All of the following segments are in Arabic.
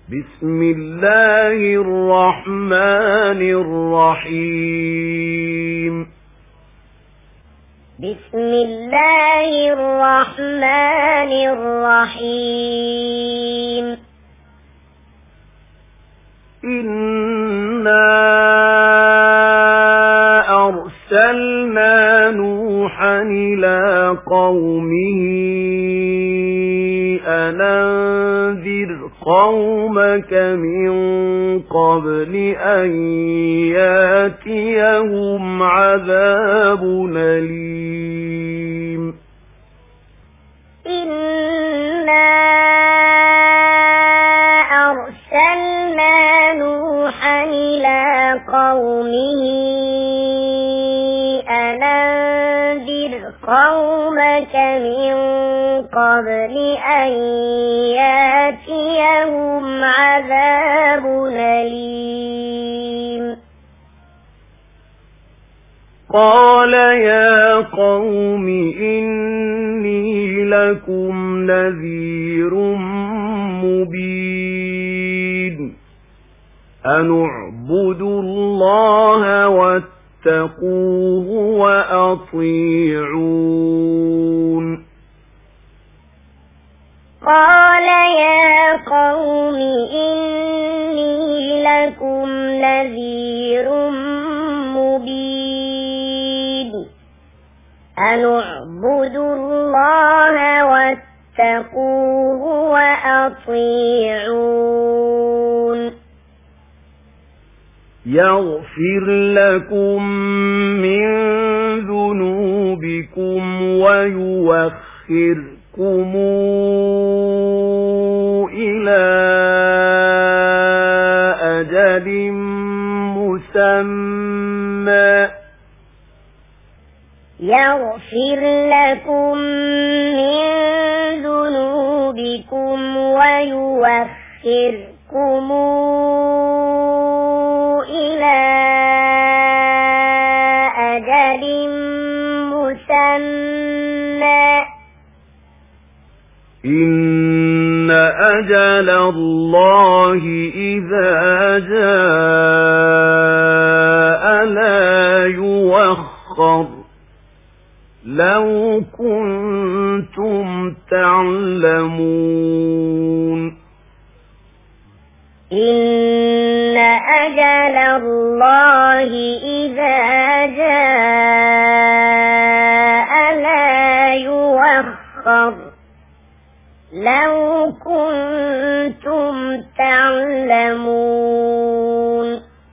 بسم الله الرحمن الرحيم بسم الله الرحمن الرحيم إنا أرسلنا نوحا إلى قومه أن أنذر قومك من قبل أن يأتيهم عذاب أليم إنا أرسلنا نوحا إلى قومه أن أنذر قومك من قبل أن يأتيهم عذاب أليم قال يا قوم إني لكم نذير مبين أن اعبدوا الله واتقوه وأطيعون قال يا قوم إني لكم نذير مبين أن اعبدوا الله واتقوه وأطيعون يغفر لكم من ذنوبكم ويوخركم إلى أجل مسمى يغفر لكم من ذنوبكم ويوخركم إلى أجل مسمى إن أجل الله إذا جاء لا يوخر لو كنتم تعلمون إن أجل الله إذا جاء لا يوخر لو كنتم تعلمون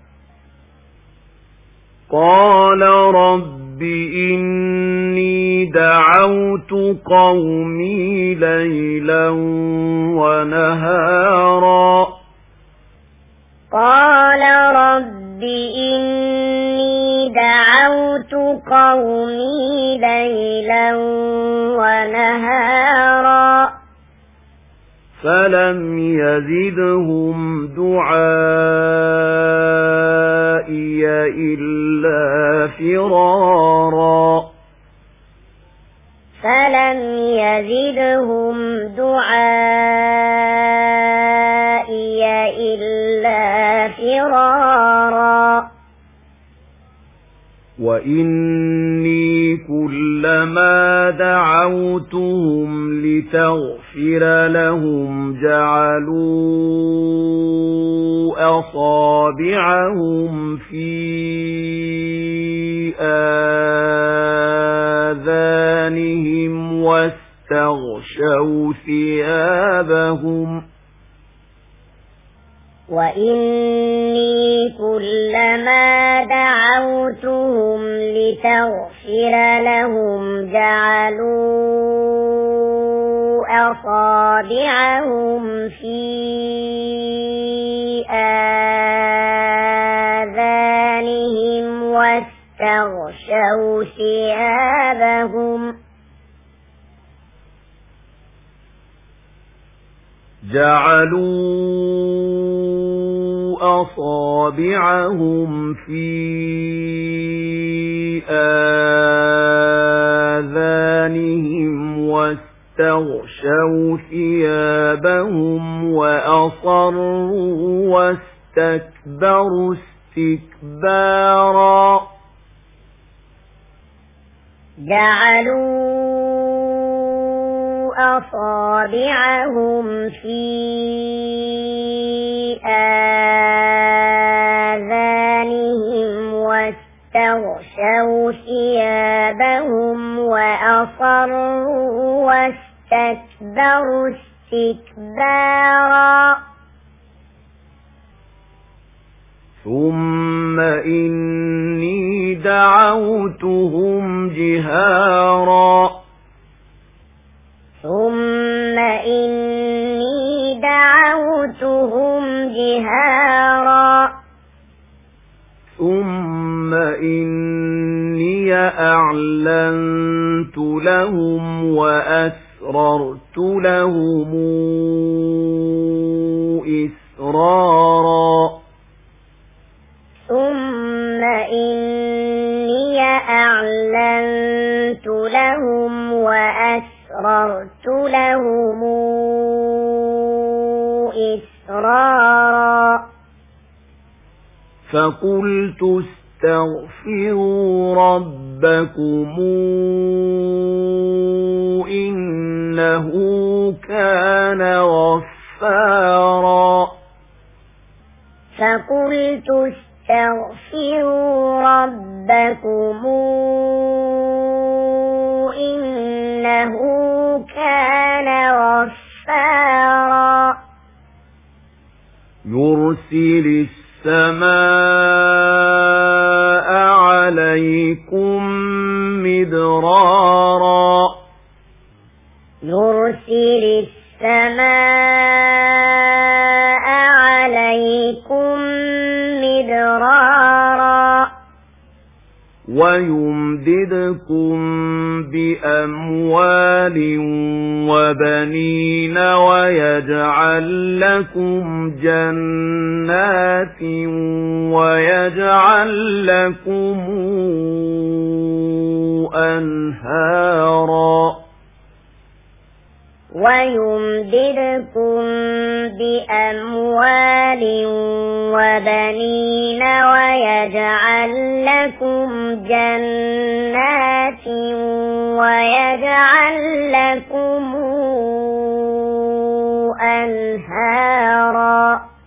قال رب إني دعوت قومي ليلا ونهارا قال رب إني دعوت قومي ليلا ونهارا فلم يزدهم دعائي إلا فرارا فلم يزدهم دعائي إلا فرارا وإني كلما دعوتهم لتغفر لهم جعلوا أصابعهم في آذانهم واستغشوا ثيابهم وإني كلما دعوتهم لتغفر لهم جعلوا أصابعهم في آذانهم واستغشوا ثيابهم جعلوا أصابعهم في آذانهم واستغشوا ثيابهم وأصروا واستكبروا استكبارا جعلوا أصابعهم في آذانهم واستغشوا ثيابهم وأصروا واستكبروا استكبارا ثم إني دعوتهم جهارا ثم إني دعوتهم جهارا ثم إني أعلنت لهم وأسررت لهم إسرارا ثم إني أعلنت لهم وأسررت لهم إسرارا فقلت استغفروا ربكم إنه كان غفارا فقلت استغفروا ربكم إنه كان غفارا يرسل السماء عليكم مدرارا يرسل السماء عليكم مدرارا ويمددكم بأموال وبنين ويجعل لكم جنات ويجعل لكم أنهارا ويمددكم بأموال وبنين ويجعل لكم جنات ويجعل لكم أنهارا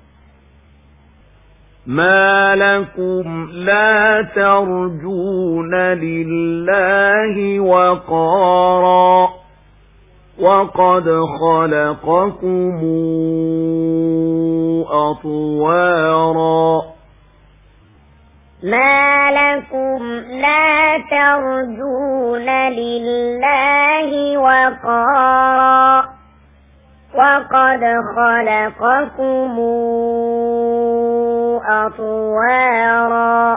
ما لكم لا ترجون لله وقارا وقد خلقكم أطوارا ما لكم لا ترجون لله وقارا وقد خلقكم أطوارا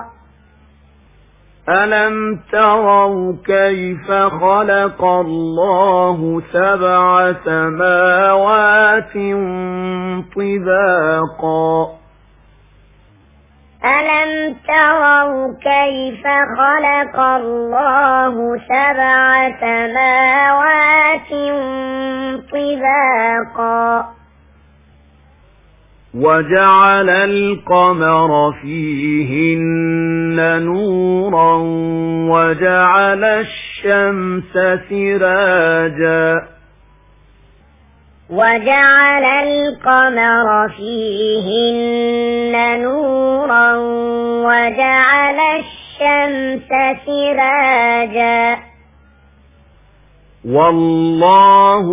ألم تروا كيف خلق الله 7 سماوات طباقا ألم تروا كيف خلق الله 7 سماوات طباقا وجعل القمر فيهن نورا وجعل الشمس سراجا وجعل القمر فيهن نورا وجعل الشمس سراجا والله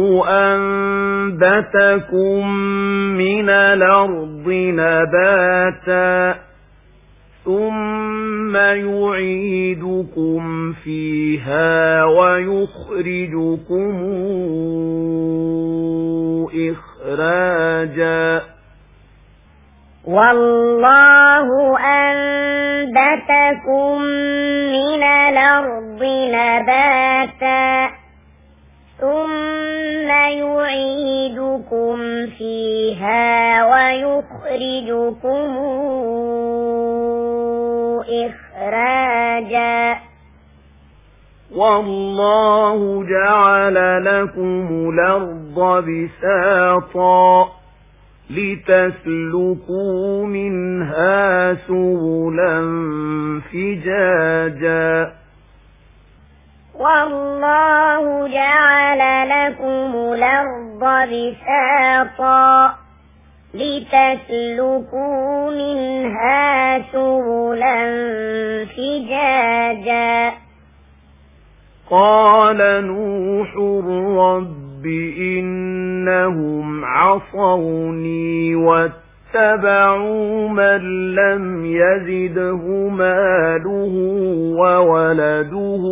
أنبتكم من الأرض نباتا ثم يعيدكم فيها ويخرجكم إخراجا والله أنبتكم من الأرض نباتا ثم يعيدكم فيها ويخرجكم إخراجا والله جعل لكم الأرض بساطا لتسلكوا منها سبلا فجاجا والله جعل لكم الأرض بساطا لتسلكوا منها سبلا فجاجا قال نوح رب إنهم عصوني واتبعوا من لم يزده ماله وولده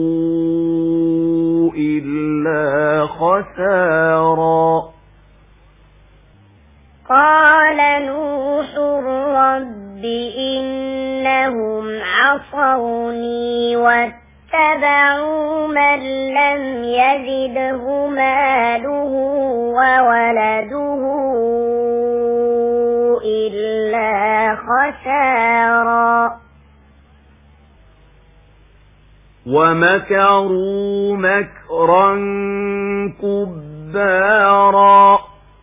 إلا خسارا قال نوح رب إنهم عصوني واتبعوا من لم يزده ماله وولده إلا خسارا ومكروا مكرا كبارا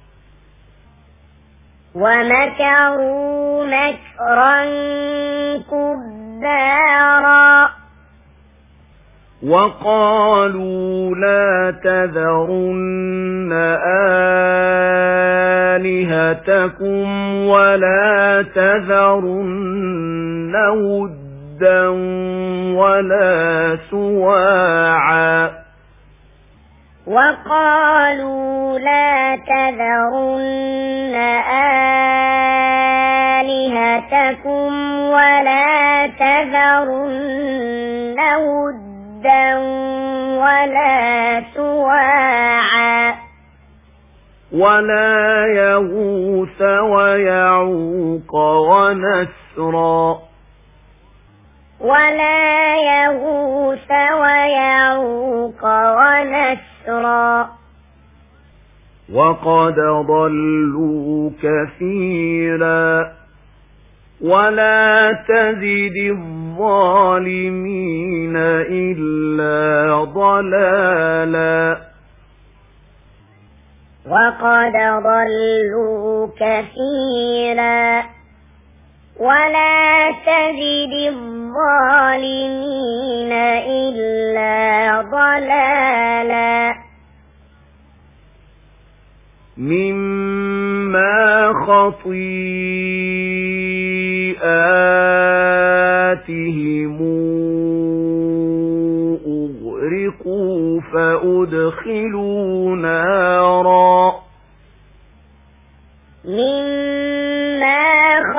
ومكروا مكرا كبارا وقالوا لا تذرن آلهتكم ولا تذرن ودا ولا سواعا وقالوا لا تذرن آلهتكم ولا تذرن ودا ولا سواعا ولا يغوث ويعوق ونسرا ولا يغوث ويعوق ونسرا وقد ضلوا كثيرا ولا تزد الظالمين إلا ضلالا وقد ضلوا كثيرا ولا تزد الظالمين إلا ضلالا مما خطيئاتهم أغرقوا فأدخلوا نارا مما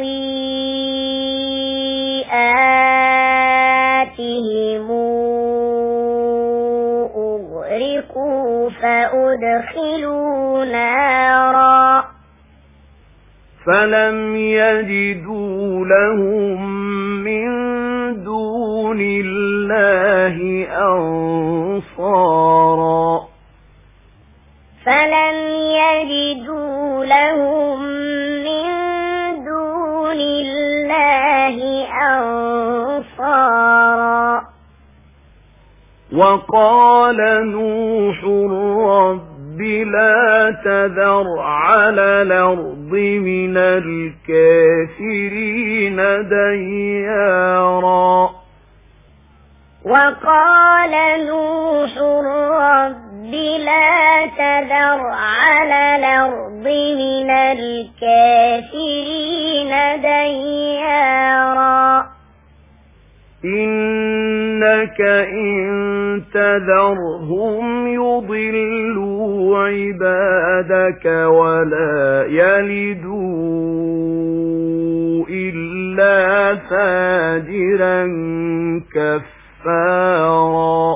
خطيئاتهم أغرقوا فأدخلوا نارا فلم يجدوا لهم من دون الله أنصارا فلم يجدوا لهم من دون الله أنصارا وقال نوح رب لا تذر على الأرض من الكافرين ديارا وقال نوح رب لا تذر على الأرض من الكافرين ديارا إنك إن تذرهم يضلوا عبادك ولا يلدوا إلا فاجرا كفارا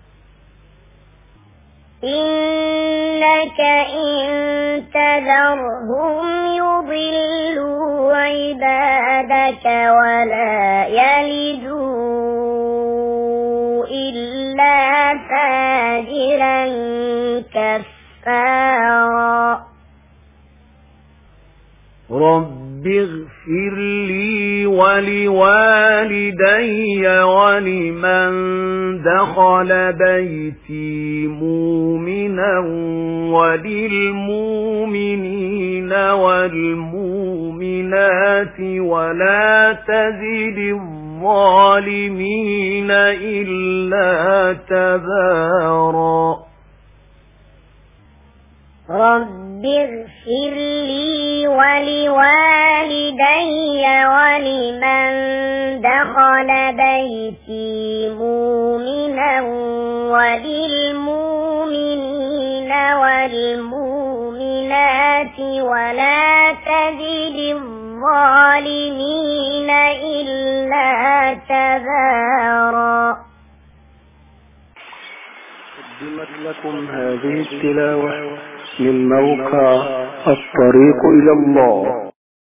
إنك إن تذرهم يضلوا عبادك ولا يلدوا إلا فاجرا كفارا رب اغفر لي ولوالدي ولمن دخل بيتي مؤمنا وللمؤمنين والمؤمنات ولا تزد الظالمين إلا تبارا. رب اغفر لي ولوالدي ولمن دخل بيتي مؤمنا وللمؤمنين والمؤمنات ولا تزد الظالمين إلا تبارا. قدمت لكم هذه التلاوة من موقع الطريق إلى الله.